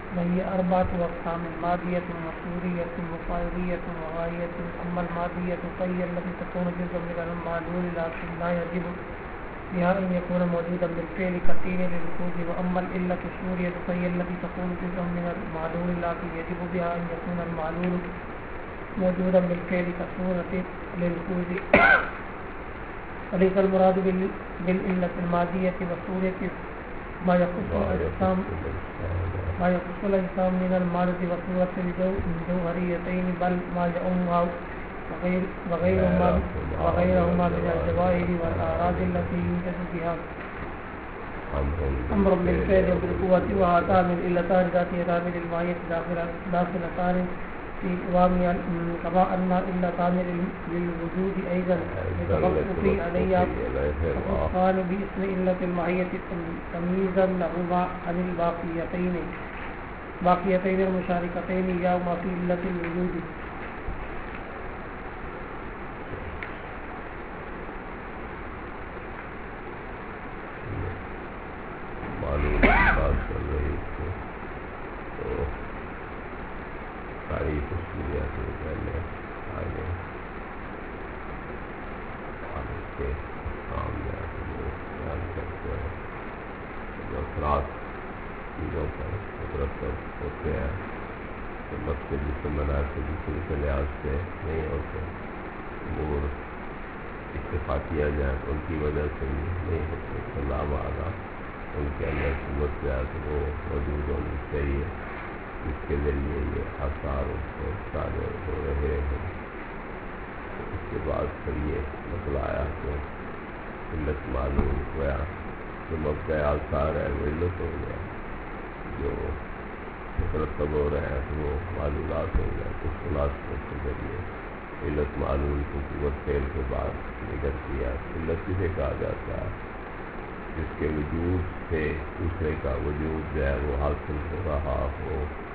وهي أربعة أقسام: مادية ومصدورية وفاعلية وغاية. أما المادية فهي التي تكون جزءا من المعلول لكن لا يجب بها أن يكون موجودا بالفعل كالطين للوجود. وأما العلة السورية فهي التي تكون جزءا من المعلول لكن يجب بها أن يكون المعلول موجودا بالفعل كالصورة للوجود. وليس المراد بالعلة المادية والسورية ما يخص الأجسام من المادة والصورة الجوهريتين، بل ما يؤمها وغيرهما من الجواهر والأعراض التي يوجد بها أمر بالفعل وبالقوة. وهاتان العلتان ذاتيتان للماهية داخلتان في عوامها، كما أن العلتان للوجود أيضا يتوقف عليها وتخصان باسم علة الماهية تمييزا لهما عن الباقيتين المشاركتين إياهما في علة الوجود. معلوم بات کر رہی تھی تو تعریف اس لیے سے پہلے آگے آگے کے سامنے وہ بیان کرتے ہیں جو اثرات چیزوں پر مترتب ہوتے ہیں تو بس کے جسم بنا کے جسم کے لحاظ سے نہیں ہوتے، امور اکتفا کیا جائے تو ان کی وجہ سے نہیں ہوتے، سلام آگا ان کے اندر قوت جو ہے تو وہ موجود ہونی چاہیے جس کے ذریعے یہ آثار اس کو صادر ہو رہے ہیں۔ اس کے بعد پھر یہ مسئلہ آیا کہ علت معلوم ہوا، جو مبدأ آثار ہے وہ علت ہو گیا، جو مترتب ہو رہے ہیں تو وہ معلومات ہو گیا۔ اس ملازمت کے ذریعے علت معلوم کی قوت فعل کے بعد نکلتی ہے۔ علت کسے کہا جاتا ہے؟ جس کے وجود سے دوسرے کا وجود جو ہے وہ حاصل ہو رہا ہو،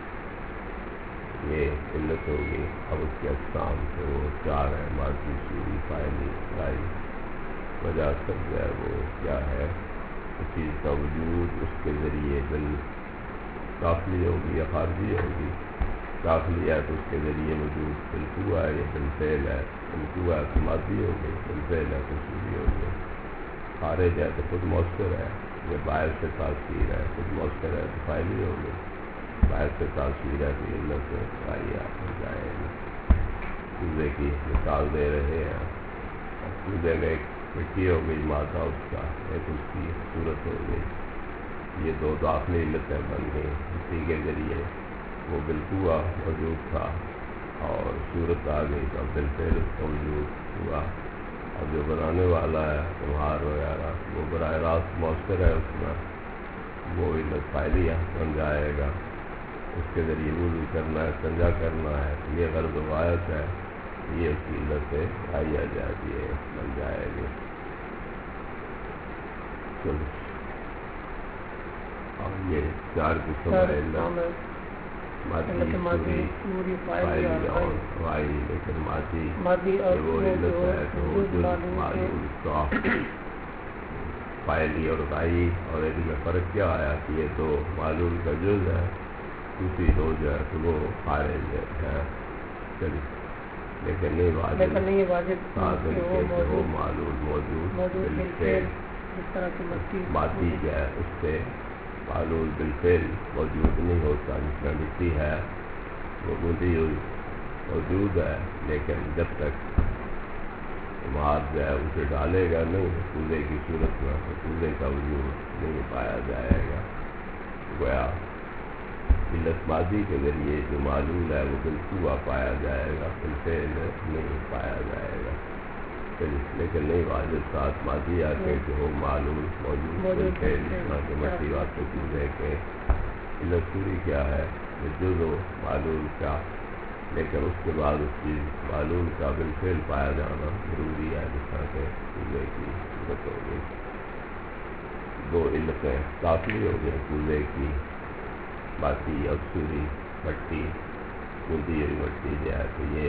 یہ علت ہوگی۔ اب اس کے اقسام تو وہ چار ہیں: ماضی، سوری، فاعلی، رائی۔ وجہ سب جو ہے وہ کیا ہے؟ اس چیز کا وجود اس کے ذریعے بل داخلی ہوگی یا خارجی ہوگی۔ داخلی ہے تو اس کے ذریعے وجود بالقوہ ہے یا بالفعل ہے، بالقوہ ہے تو ماضی ہوگی، بالفعل ہے تو سوری ہوگی۔ خارج ہے تو خود مؤثر ہے، یہ باعث سے تاثیر ہے، خود مؤثر ہے تو فاعلی ہوگی، باعث سے تاثیر ہے تو علت رائی ہو جائے گی۔ چوزے کی مثال دے رہے ہیں، چوزے میں ایک مٹی ہو گئی مادہ اس کا، ایک اس کی صورت ہو گئی، یہ دو داخلی علتیں بن گئیں۔ اسی کے ذریعے وہ بالقوہ موجود تھا اور صورت آ گئی تو بالفعل اس کا وجود ہوا۔ اور جو بنانے والا ہے کمہار وغیرہ وہ براہ راست مؤثر ہے اس میں، وہ علت فاعلیہ بن جائے گا۔ اس کے ذریعے وضو کرنا ہے، استنجا کرنا ہے، یہ غرض و غایت ہے، یہ اس کی علت سے آئی آ جاتی ہے، بن جائے گی۔ اور یہ چار قسم ہے علت: مادی، سوری، فاعلی اور رائی۔ لیکن مادی وہ علت ہے تو معلوم کا فاعلی اور رائی، اور ان میں فرق کیا آیا کہ یہ دو معلوم کا جز ہے، دوسری دو جو ہے تو وہ خارج ہے، لیکن نہیں واجب وہ معلوم موجود بالفعل۔ مادی جو ہے اس سے معلوم بالفعل موجود نہیں ہوتا، جس میں مٹی ہے وہ گوندھی ہوئی موجود ہے، لیکن جب تک کمہار جو ہے اسے ڈالے گا نہیں چوزے کی صورت میں تو چوزے کا وجود نہیں پایا جائے گا۔ گویا علت ماضی کے ذریعے جو معلوم ہے وہ بالقوہ پایا جائے گا، بالفعل نہیں پایا جائے گا۔ لیکن نہیں واجب ساتھ ماضی آ کے جو ہو معلوم موجود بالفعل، کہ مٹی واسطے چوزے کے علت سوری کیا ہے؟ جز ہو معلوم کا، لیکن اس کے بعد اس چیز معلوم کا بالفعل پایا جانا ضروری ہے، جس طرح کہ چوزے کی صورت ہو گئی۔ دو علتیں داخلی ہو گئی چوزے کی، باقی اکثوری مٹی، گوندھی ہوئی مٹی جو ہے تو یہ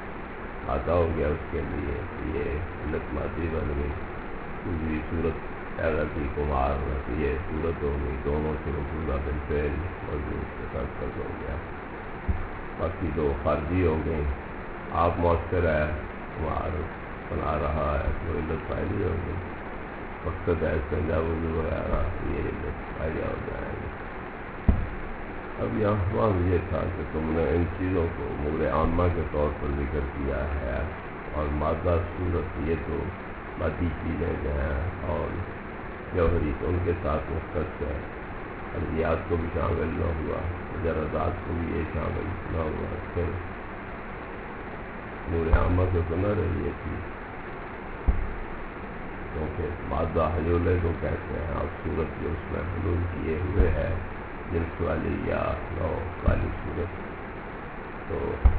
آتا ہو گیا اس کے لیے، یہ علت مادی بن گئی، دوسری صورت حیرتی کمار یہ صورت ہوگی، دونوں سے موجودہ بالفعل موجود کے ساتھ ہو گیا. باقی دو خارجی ہو گئی. آپ مؤثر ہے، کمار بنا رہا ہے، تو علت فائلی ہوگی. مقصد ہے سنجا وضو وغیرہ یہ علت فائدہ ہو جائے گی. اب یہاں یہ تھا کہ تم نے ان چیزوں کو امور عامہ کے طور پر ذکر کیا ہے، اور مادہ صورت یہ تو مادی چیزیں جو ہیں اور جوہری تو ان کے ساتھ مختص ہے. ارضیات کو بھی شامل نہ ہوا، مجردات کو بھی یہ شامل نہ ہوا، پھر امور عامہ سے تو نہ رہی یہ چیز، کیونکہ مادہ حلولے کو کہتے ہیں. اور صورت جو اس میں حلول کیے ہوئے ہے جنس والی یا نو والی صورت، تو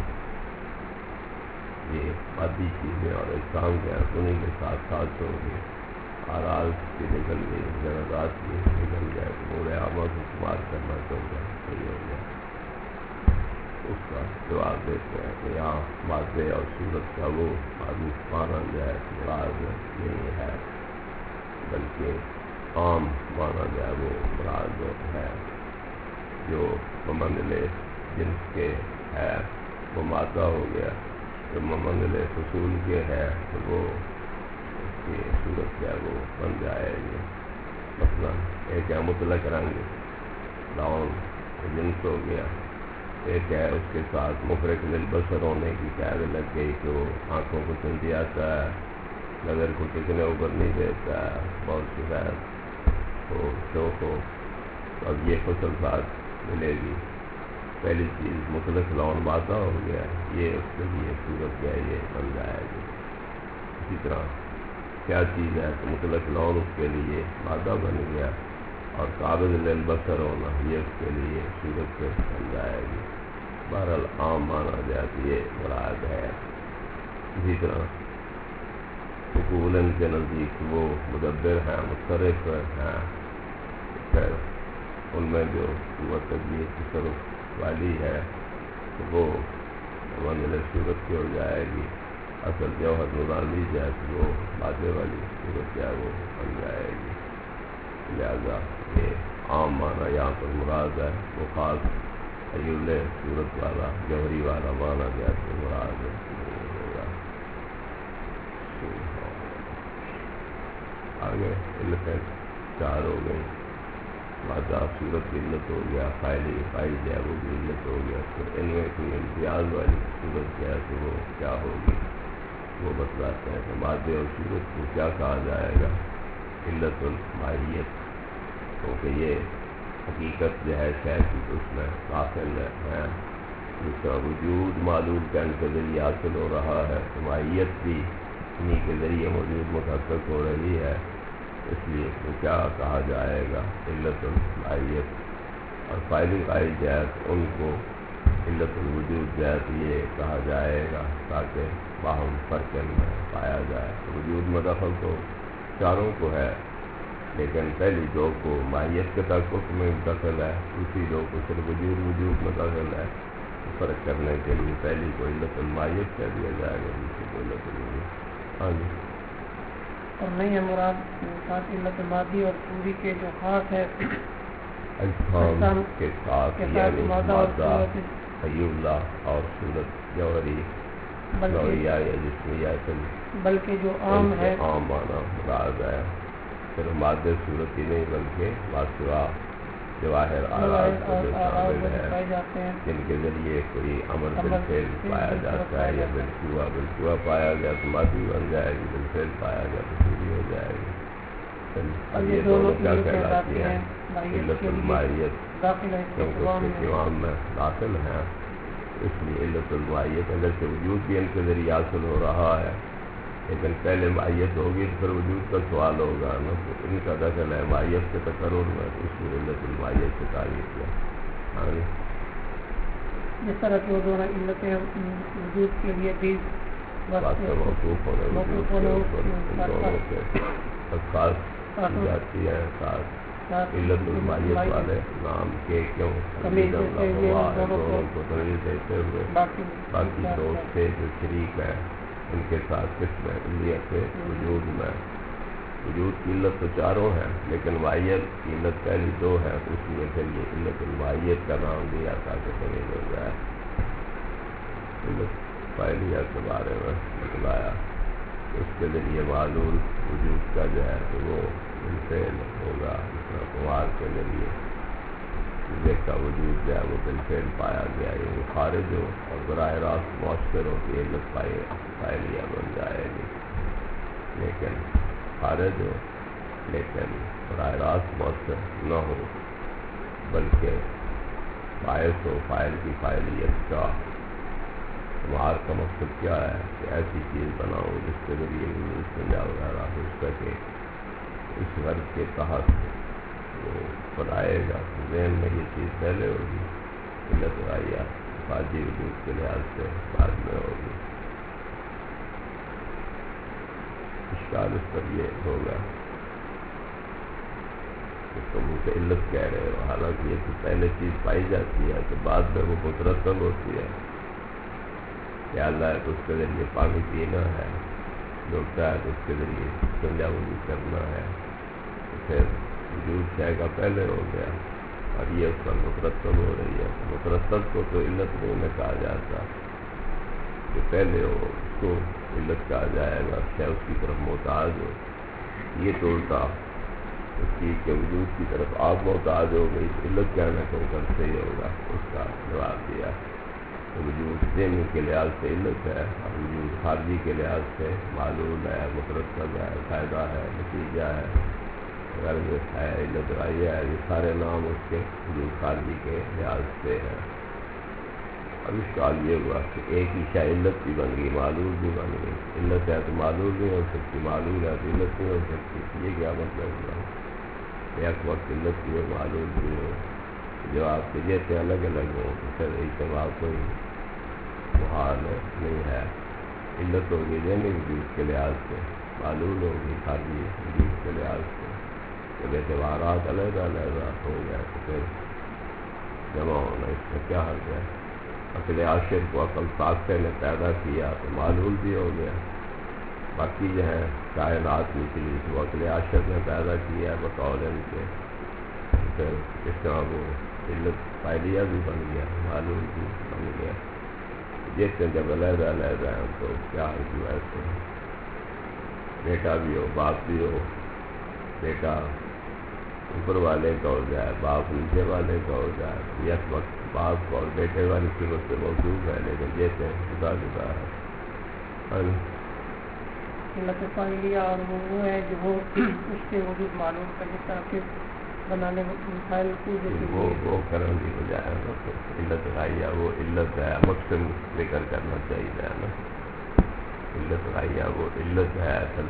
یہ مادی چیزیں اور اجسام کے انہیں کے ساتھ ساتھ ہوگی. آراز کی نکل گئی، مجردات کی نکل گئے، امور عامہ کو شمار کرنا چاہیے، صحیح ہو گیا. اس کا جواب دیتے ہیں کہ یہاں مادے اور صورت کا وہ معروف معنی جو ہے مراد نہیں ہے، بلکہ عام معنی جو ہے وہ مراد ہے. جو ممنزل جنس کے ہے وہ مادہ ہو گیا، جو ممنزل فصول کے ہے تو وہ اس کی صورت کیا وہ بن جائے گی. مثلا ایک ہے مطلق رنگ، لون جنس ہو گیا. ایک ہے اس کے ساتھ مفرق للبصر ہونے کی قید لگ گئی، تو آنکھوں کو چندی آتا ہے، نظر کو ٹکنے اوپر نہیں دیتا ہے، بہت شکایت ہو شوق ہو. اب یہ فصل ساتھ ملے گی. پہلی چیز مطلق لون مادہ ہو گیا، یہ اس کے لیے صورت کیا یہ بن جائے گی. اسی طرح کیا چیز ہے تو مطلق لون اس کے لیے مادہ بن گیا، اور قابل للبصر ہونا یہ اس کے لیے صورت سے بن جائے گی. بہرحال عام مانا جائے تو یہ مراد ہے. اسی طرح حقوقاً کے نزدیک وہ مدبر ہیں، متصرف ہیں، پھر ان میں جو قوت تدبیر تصرف والی ہے تو وہ منزل صورت کی ہو جائے گی. اصل جوہر نورانی جو ہے تو وہ مادے والی صورت کیا وہ بن جائے گی. لہذا یہ عام معنی یہاں پر مراد ہے، وہ خاص حیول صورت والا جوہری والا معنی جو ہے تو مراد نہیں ہوگا. آگے علتیں چار ہو گئی. مادہ صورت کی علت ہو گیا، فائلی فائل جو ہے وہ بھی علت ہو گیا. پھر ان میں کوئی امتیاز والی صورت جو ہے تو وہ کیا ہوگی وہ بتلاتے ہیں کہ مادے اور صورت کو کیا کہا جائے گا، علت الماہیت، کیونکہ یہ حقیقت جو ہے شے کی اس میں داخل ہے. جس کا وجود معلوم کہنے کے ذریعے حاصل ہو رہا ہے تو ماہیت بھی انہی کے ذریعے موجود متحقق ہو رہی ہے. اس لیے تو کیا کہا جائے گا علت الماہیت. اور فائل قائل جائے ان کو علت الوجود جائے تو یہ کہا جائے گا تاکہ باہم فرق میں پایا جائے. وجود میں دخل تو چاروں کو ہے، لیکن پہلی دو کو ماہیت کے تحقق میں دخل ہے، دوسری دو کو صرف وجود میں دخل ہے. فرق کرنے کے لیے پہلی کو علت الماہیت کہہ دیا جائے گا، دوسری کو علت الوجود. ہاں جی. اور نہیں ہے مراد ساتھ علت مادی اور پوری کے جو خاص ہے اجسام کے ساتھ، یعنی مادہ صورت حیولہ اور صورت جوہری نوعیہ یا جسمیہ، بلکہ جو عام ہے عام معنی مراد ہے. صرف مادے صورت ہی نہیں بلکہ ماسوا جواہر آراز کو جو شامل ہے، جن کے ذریعے کوئی عمل بالفعل پایا جاتا ہے، یا بالشوا پایا گیا تو مادی بن جائے گی، بالفعل پایا گیا تو پوری ہو جائے گی. یہ دونوں کیا کہلاتی ہیں؟ علت الماہیت، کیونکہ اس کے قیام میں داخل ہیں. اس لیے علت الماہیت اگرچہ وجود بھی ان کے ذریعے حاصل ہو رہا ہے، لیکن پہلے ماہیت ہوگی تو پھر وجود کا سوال ہوگا نا، تو ان کا دخل ہے ماہیت کے تقرر میں، اس لیے علت الماہیت سے تعریف کیا. ہاں جی. جس طرح کہ وہ دونوں علتیں وجود کے لیے بھی موقوف ہونے وجود کے اوپر ان دونوں کے خاص کی جاتی ہے. ساتھ علت الماہیت والے نام کے کیوں دونوں کو ترجیح دیتے ہوئے باقی دوست تھے جو شریک ہیں ان کے ساتھ کس میں علیت وجود میں وجود کی علت تو چاروں ہیں، لیکن ماہیت کی علت پہلی دو ہے، تو اس میں پھر یہ علت الماہیت کا نام دیا تاکہ سمجھ ہو جائے۔ علت فاعلیہ کے بارے میں بتلایا، اس کے ذریعے معلوم وجود کا جو ہے تو وہ بالفعل ہوگا، اس طرح قمار کے ذریعے چیزیں کا وجود جو ہے وہ بالفعل پایا گیا، یہ خارج ہو اور براہ راست مؤثر ہو کہ علت فاعلیہ بن جائے گی، لیکن خارج ہو لیکن براہ راست مؤثر نہ ہو، بلکہ باعث ہو فاعل کی فاعلیت کا۔ قمار کا مقصد کیا ہے کہ ایسی چیز بناؤ جس کے ذریعے وجود سمجھا وغیرہ ہو سکے، اس غرض کے تحت وہ بنائے گا، ذہن میں یہ چیز پہلے ہوگی، علت رائیہ خارجی وجود کے لحاظ سے بعد میں ہوگی۔ اشکال اس پر یہ ہوگا کہ تم اسے علت کہہ رہے ہو، حالانکہ یہ تو پہلے چیز پائی جاتی ہے تو بعد میں وہ مترتب ہوتی ہے۔ پیالہ ہے تو اس کے ذریعے پانی پینا ہے، لوٹا ہے تو اس کے ذریعے سمجھا وجود کرنا ہے، تو پھر وجود شے کا پہلے ہو گیا اور یہ اس پر مترتب ہو رہی ہے۔ مترتب کو تو علت نہیں کہا جاتا کہ پہلے ہو، اس کو علت کہا جائے گا، شے اس کی طرف محتاج ہو۔ یہ تو الٹا اس چیز کے وجود کی طرف آپ محتاج ہو گئی، علت کہنا کیوں کر صحیح ہوگا، اس کا جواب دیا۔ وجود ذہنی کے لحاظ سے علت ہے اور وجود خارجی کے لحاظ سے معلوم ہے، مترتب ہے، فائدہ ہے، نتیجہ ہے، غرض ہے، علت رائیہ ہے، یہ سارے نام اس کے وجود خارجی کے لحاظ سے ہیں۔ اب اشکال یہ ہوا کہ ایک ہی شے علت بھی بن گئی، معلوم بھی بن گئی۔ علت ہے تو معلوم نہیں ہو سکتی، معلوم ہے تو علت نہیں ہو سکتی، یہ کیا مطلب ہوا؟ ایک وقت علت بھی ہو معلوم بھی ہو، جو آپ کے جیسے الگ الگ ہوں تو پھر اجتماع کوئی محال نہیں ہے۔ علت ہوگی ذہنی وجود کے لحاظ سے، معلوم ہوگی خارجی وجود کے لحاظ سے، جب اعتبارات علیحدہ علیحدہ ہو گئے تو پھر جمع ہونا اس میں کیا حرج ہے؟ عقل عاشر کو عقل ساختہ نے پیدا کیا تو معلوم بھی ہو گیا، باقی جو ہے کائنات نکلی تو عقل عاشر نے پیدا کیا بقول ان کے، پھر اس طرح وہ علت فائلیہ بھی بن گیا، معلوم بھی بن گیا۔ جیسے جب علیحدہ علیحدہ ہیں تو کیا حرج ہوا ایسے؟ بیٹا بھی ہو، باپ بھی ہو، بیٹا اوپر والے کا ہو جائے، باپ نیچے والے کا ہو جائے، یک وقت باپ کو اور بیٹے والی صورت سے موجود ہے، لیکن جیسے جدا جدا ہے۔ علت فاعلیہ اور وہ ہے جو وہ اس کے وجود معلوم کا جس طرح کے بنانے مسائل کو وہ کرنے کی بجائے نا تو علت رائیہ وہ علت ہے، مقصد ذکر کرنا چاہیے نا، علت رائیہ وہ علت ہے اصل،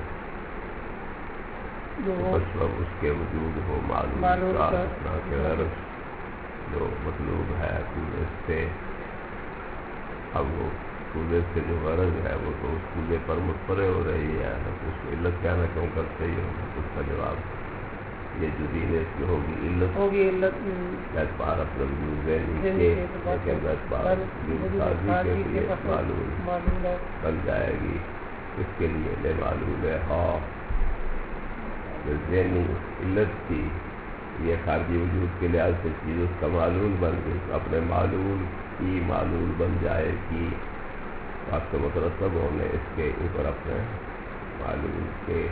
بس اس کے وجود ہو معلوم کا اتنا کہ غرض جو مطلوب ہے پورے سے، اب وہ پورے سے جو غرض ہے وہ تو اس پورے پر متفرع ہو رہی ہے نا، تو اس کو علت کہنا کیوں کرتے ہی ہوگا؟ اس کا جواب یہ جو دین اس میں ہوگی علت اعتبار اپنے وجود ذہنی کے، لیکن اعتبار وجود خارجی کے لیے معلوم بن جائے گی۔ اس کے لیے لے معلوم ہے ہاں جو ذہنی علت تھی یہ خارجی وجود کے لحاظ سے چیز اس کا معلوم بن گئی، اپنے معلوم کی معلوم بن جائے گی، وقت مترتب ہونے اس کے اوپر اپنے معلوم کے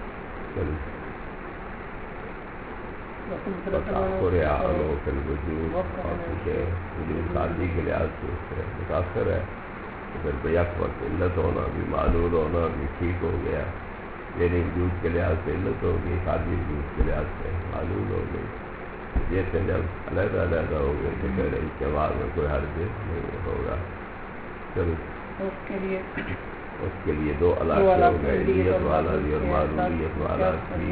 وجود اور کیونکہ وجود خارجی کے لحاظ سے اس سے متاثر ہے، تو پھر بیک وقت علت ہونا بھی معلوم ہونا بھی ٹھیک ہو گیا، یعنی وجود کے لحاظ سے علت ہوگی، خارجی وجود کے لحاظ سے معلوم ہو گئی۔ جیسے جب علیحدہ علیحدہ ہو گئے تو پھر اجتماع میں کوئی حرج نہیں ہوگا۔ اس کے لیے دو علاقے ہو گئے، علت والا بھی اور معلومیت والا بھی،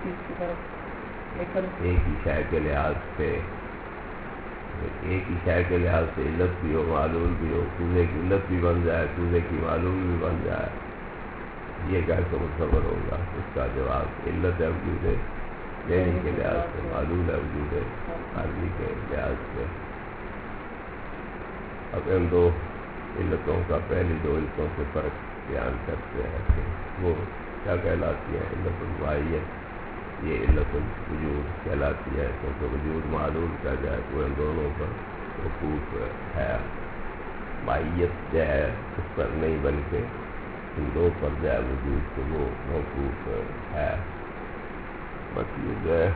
ایک ہی شے کے لحاظ سے، ایک ہی شے کے لحاظ سے علت بھی ہو معلوم بھی ہو، چوزے کی علت بھی بن جائے چوزے کی معلوم بھی بن جائے، یہ کیسے متصور ہوگا؟ اس کا جواب علت ہے وجود ذہنی کے لحاظ سے، معلوم ہے وجود خارجی کے لحاظ سے۔ اب ان دو علتوں کا پہلی دو علتوں سے فرق بیان کرتے ہیں کہ وہ کیا کہلاتی ہے؟ علت المعیت، یہ علت الوجود کہلاتی ہے، کیونکہ وجود معلوم کیا جائے تو ان دونوں پر وقوف ہے. معیت جو ہے اس پر نہیں بلکہ ان دو پر جو ہے وجود کو وہ موقوف ہے. بس یہ جو ہے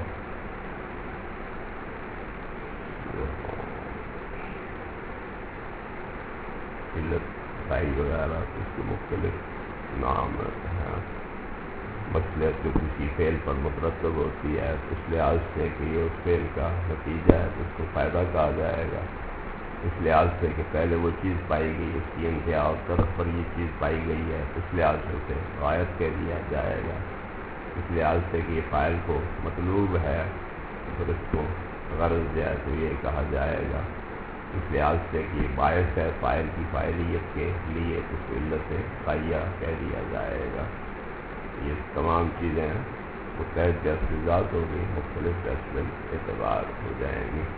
علت بھائی وغیرہ اس کے مختلف نام ہیں. مصلحت جو کسی فعل پر مترتب ہوتی ہے اس لحاظ سے کہ یہ اس فعل کا نتیجہ ہے تو اس کو فائدہ کہا جائے گا. اس لحاظ سے کہ پہلے وہ چیز پائی گئی، اس کی انتہا اور طرف پر یہ چیز پائی گئی ہے، اس لحاظ سے غایت کہہ دیا جائے گا. اس لحاظ سے کہ یہ فاعل کو مطلوب ہے پھر اس کو غرض جو ہے تو یہ کہا جائے گا. اس لحاظ سے کہ یہ باعث ہے فاعل کی فاعلیت کے لیے اس کو علت خاصیہ کہہ دیا جائے گا. یہ تمام چیزیں متحد تفصیلات ہوگی، مختلف تفصیل اعتبار ہو جائیں گی.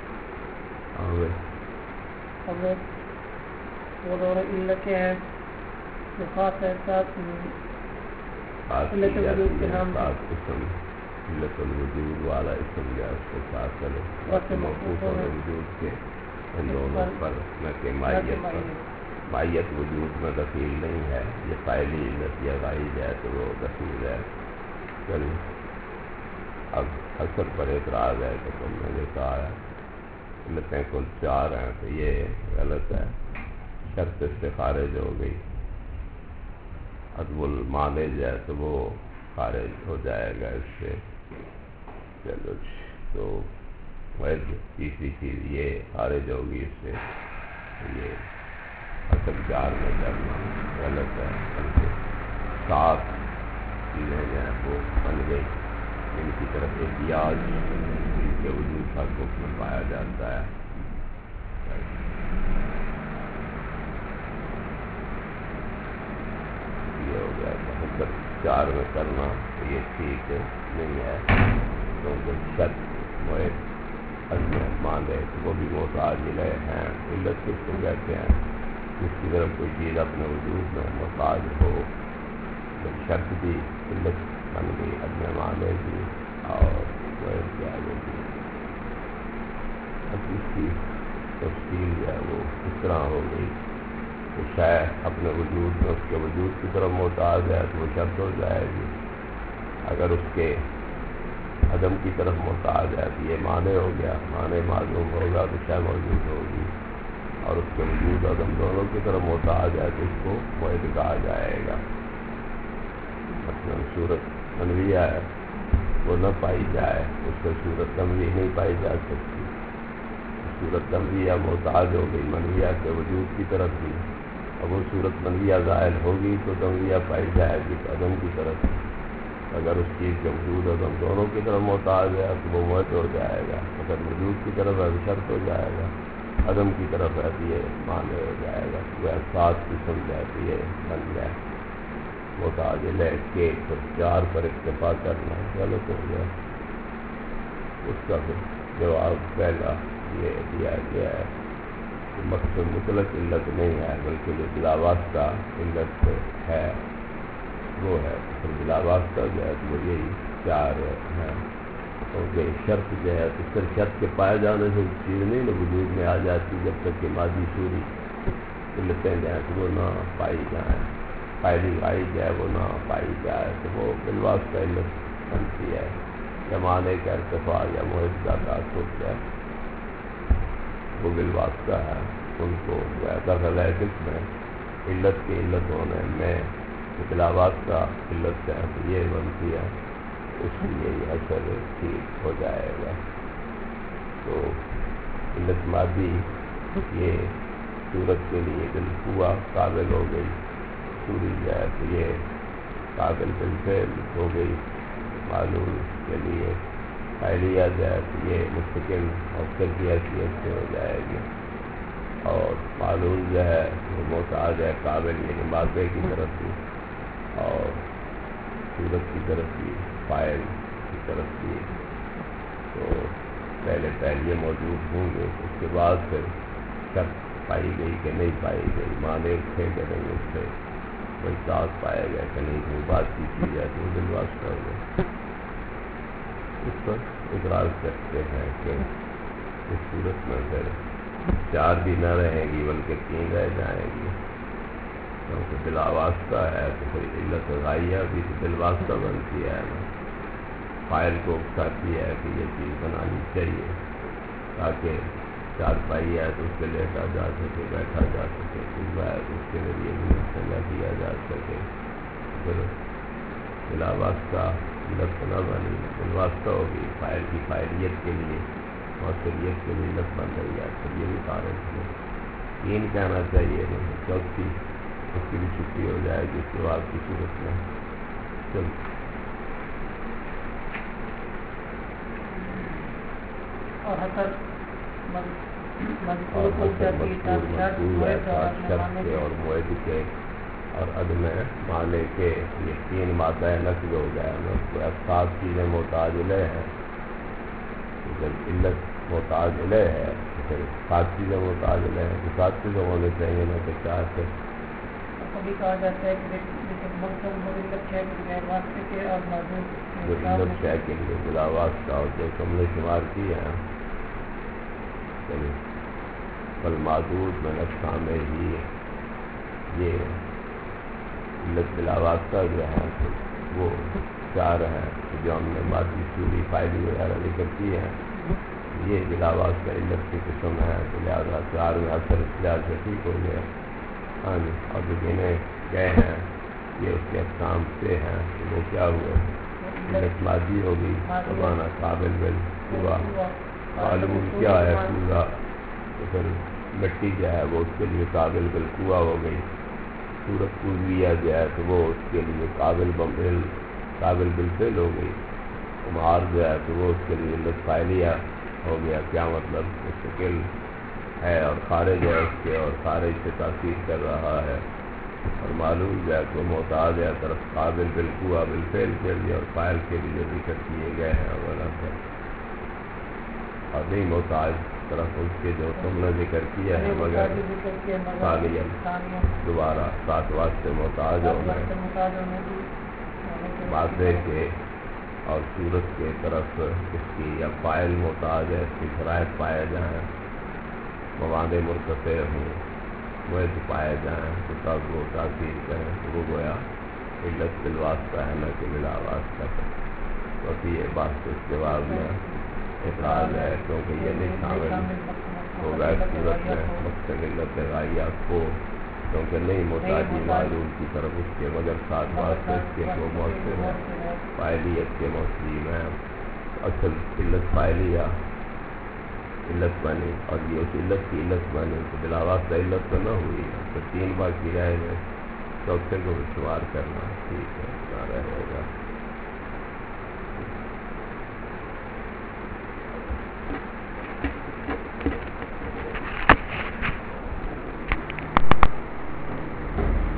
وہ دور علت کے ہیں جو خاص ہے ساتھ علت الوجود کے نام اسم علت الوجود والا اسم جو ہے اس کے ساتھ چلے موقوف اور وجود کے ان دونوں پر نہ کہ مائیت پر. مائیت وجود میں دخیل نہیں ہے، یہ فاعلی علت یا غائب ہے تو وہ دخیل ہے. چلیے اب اثر پر اعتراض ہے کہ تم نے جو کہا ہے علتیں کل 4 ہیں تو یہ غلط ہے. شرط اس سے خارج ہو گئی، عدم المانع جو ہے تو وہ خارج ہو جائے گا اس سے. چلو تو تیسری چیز یہ خارج ہوگی اس سے، یہ اصل 4 میں کرنا غلط ہے. بلکہ 7 چیزیں جو ہیں وہ بن گئی، ان کی طرف احتیاج ان کے وجود کا حکم میں پایا جاتا ہے. یہ ہو گیا کہ 4 میں کرنا یہ ٹھیک نہیں ہے، کیونکہ شرط معیت عظمت ماندے وہ بھی محتاج لے ہیں. علت کس کو کہتے ہیں؟ جس کی طرف کوئی چیز اپنے وجود میں محتاج ہو. شرط بھی علت بن گئی، عظمت ماندے بھی اور معیت کیا گئی. اب اس کی تفصیل جو ہے وہ اس طرح ہو گئی کہ شاید اپنے وجود میں اس کے وجود کی طرف محتاج ہے تو وہ شرط ہو جائے گی. اگر اس کے عدم کی طرف محتاج ہے تو یہ معنی ہو گیا، معنی معلوم ہوگا تو شے موجود ہوگی. اور اس کے وجود عدم دونوں کی طرف محتاج ہے تو اس کو معید کہا جائے گا. مثلا صورت منویہ ہے وہ نہ پائی جائے اس سے صورت تنویہ نہیں پائی جا سکتی. صورت تنویہ محتاج ہو گئی منویہ کے وجود کی طرف بھی. اب وہ صورت منویہ ظاہر ہوگی تو تنویہ پائی جائے گی عدم کی طرف. اگر اس چیز کے وجود عدم دونوں کی طرف محتاج ہے تو وہ معید ہو جائے گا. اگر وجود کی طرف ہے تو شرط ہو جائے گا، عدم کی طرف ہے تو یہ معنی ہو جائے گا. وہ 7 قسم جاتی ہے بن جائے محتاج لے کے 4 پر اکتفا کرنا غلط ہو گیا. اس کا پھر جواب پہلا یہ دیا گیا ہے کہ مقصد مطلق علت نہیں ہے بلکہ جو بلا واسطہ علت ہے وہ ہے. پھر بلا واسطہ جو ہے وہ یہی 4 ہیں. کیونکہ شرط جو ہے تو صرف شرط کے پائے جانے سے چیز نہیں نہ وجود میں آ جاتی جب تک کہ ماضی سوری علتیں جو ہیں تو وہ نہ پائی جائیں. فائلی آئی جائے وہ نہ پائی جائے تو وہ بالواسطہ علت بنتی ہے. یا معنی کا ارتفاع یا معید کا تعصب ہے وہ بالواسطہ ہے. ان کو دخل ہے کس میں؟ علت کی علت ہونے میں. بلا واسطہ علت ہے تو یہ بنتی ہے، اس لیے یہ اثر ٹھیک ہو جائے گا. تو علت مادی یہ صورت کے لیے بالقوہ قابل ہو گئی. سوری جائے تو یہ قابل بالفعل ہو گئی. معلوم کے لیے فعلیہ جائے تو یہ مستقل مؤثر کی حیثیت سے ہو جائے گی. اور معلوم جو ہے وہ محتاج ہے قابل یعنی ماضی کی طرف بھی اور صورت کی طرف بھی فاعل کی طرف بھی. تو پہلے موجود ہوں گے، اس کے بعد پھر شرط پائی گئی کہ نہیں پائی گئی، معنی اٹھے کہ نہیں اٹھے. کوئی ساتھ پائے گا کہ نہیں کوئی بات کی جائے تو دل واسطہ ہو گیا، اس پر اقرار کرتے ہیں کہ اس صورت میں پھر 4 بھی نہ رہیں گی بلکہ 3 رہ جائیں گی، کیونکہ بلا واسطہ ہے تو پھر علت غائیہ بھی بل واسطہ بنتی ہے نا، فائل کو اکساتی ہے کہ یہ چیز بنانی چاہیے تاکہ 4 پائی ہے تو اس پہ لیٹا جا سکے، بیٹھا جا سکے، صبح ہے تو اس کے ذریعے بھی سنگا کیا جا سکے، پھر بلا واسطہ علت نہ بنی بل واسطہ ہوگی، فائل کی فائلیت کے لیے موصلیت کے لیے علت بن رہی ہے، پھر یہ بھی کارن ہے 3 کہنا چاہیے نہیں، چوتھی اس کی بھی چھٹی ہو جائے گی اس کے بعد کی صورت میں چل اور حسر اور معد کے اور عدم معنی کے یہ 3 مادہ نقض ہو گیا ہے، اس کو 7 چیزیں محتاج علیہ ہیں، جب علت محتاج علیہ ہے تو پھر 7 چیزیں محتاج علیہ ہیں تو 7 چیزیں ہونے چاہیے نہ کہ 4 سے۔ کبھی کہا جاتا ہے کہ علت ہے کہ غیر واسطے کے اور معذور جو علت ہے کے لیے بلا واسطہ اور جو تم نے شمار کی ہے بل معدود میں اقسام ہی یہ علت بلا واسطہ جو ہے وہ 4 ہیں جو ہم نے مادی سوری فائلی وغیرہ ذکر کی ہے، یہ بلا واسطہ علت کی قسم ہے، تو لہٰذا 4 میں اثر اختیار سے ٹھیک ہو گیا۔ ہاں جی، اور جو گنے گئے ہیں یہ اس کے اقسام سے ہیں، تو وہ کیا ہوئے؟ علت مادی ہوگی زبانہ قابل بالقوا، معلوم کیا ہے پورا، تو پھر مٹی جو ہے وہ اس کے لیے قابل بالقوا ہو گئی، صورت قویہ جو ہے تو وہ اس کے لیے قابل بالفعل ہو گئی، عمار جو ہے تو وہ اس کے لیے علت فاعلیہ ہو گیا۔ کیا مطلب؟ مستقل ہے اور خارج ہے اس کے، اور خارج سے تاثیر کر رہا ہے، اور معلوم جو ہے تو محتاج ہے طرف قابل بالقوا بالفعل کے لیے، اور فاعل کے لیے ذکر کیے گئے ہیں اولا پر، اور نہیں محتاج طرف اس کے جو تم نے ذکر کیا ہے مگر ثانیہ دوبارہ 7 واسطے محتاج ہونا مادے کے اور صورت کے طرف اس کی یا فاعل محتاج ہے، اس کی شرائط پائے جائیں، مواد مرتفع ہوں، معد پائے جائیں تو تب وہ تاثیر کریں، تو وہ گویا علت بالواسطہ ہے نہ کہ بلا واسطہ ہے۔ تو یہ بات اس جواب میں اعتراض ہے، کیونکہ یہ نہیں شامل ہوگا اس صورت میں مقصد علت غائیہ کو، کیونکہ نہیں محتاجی معلوم کی طرف اس کے مگر 7 واسطے اس کے وہ مؤثر ہے، فاعلیت کے موصلی میں اصل علت فاعلیہ علت بنی، اور یہ اس علت کی علت بنی تو بلا واسطہ علت تو نہ ہوئی، تو 3 باقی رہ گئے، چوتھے کو بھی شمار کرنا ٹھیک ہے نہ رہے گا۔